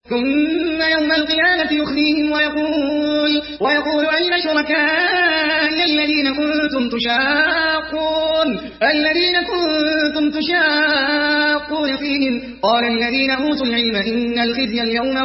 ثم يوم القيامة يخزيهم ويقول أين شركائي الذين كنتم تشاقون فيهم قال الذين أوتوا العلم إن الخزي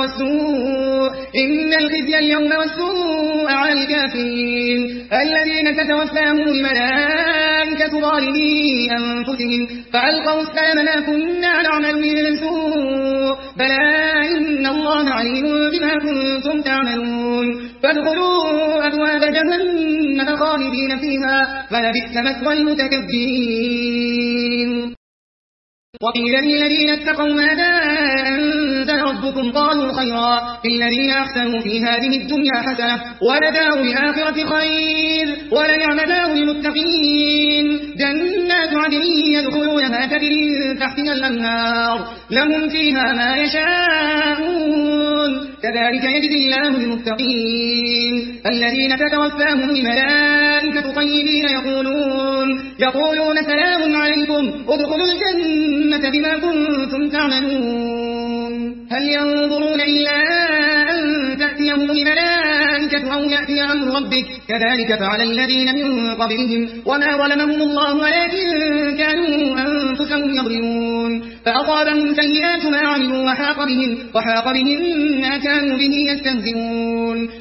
اليوم والسوء على الكافرين الذين تتوفاهم الملائكة ظالمي أنفسهم فألقوا السلام ما كنا نعمل من سوء بلى إن الله عليم بما كنتم تعملون فادخلوا أبواب جهنم خالدين فيها فلبئس مثوى المتكبرين وقيل للذين اتقوا ماذا أنزل ربكم قالوا خيرا للذين أحسنوا في هذه الدنيا حسنة ولدار الآخرة خير ولنعم دار المتقين جنات عدن يدخلونها تجري تحتها الأنهار لهم فيها ما يشاءون كذلك يجزي الله المتقين الذين تتوفاهم الملائكة طيبين يقولون سلام عليكم ادخلوا الجنة بما كنتم تعملون هل ينظرون إلا أن تأتيهم الملائكة أو يأتي أمر ربك كذلك فعل الذين من قبلهم وما ظلمهم الله ولكن كانوا أنفسهم يظلمون فأصابهم سيئات ما عملوا وحاق بهم ما كانوا به يستهزئون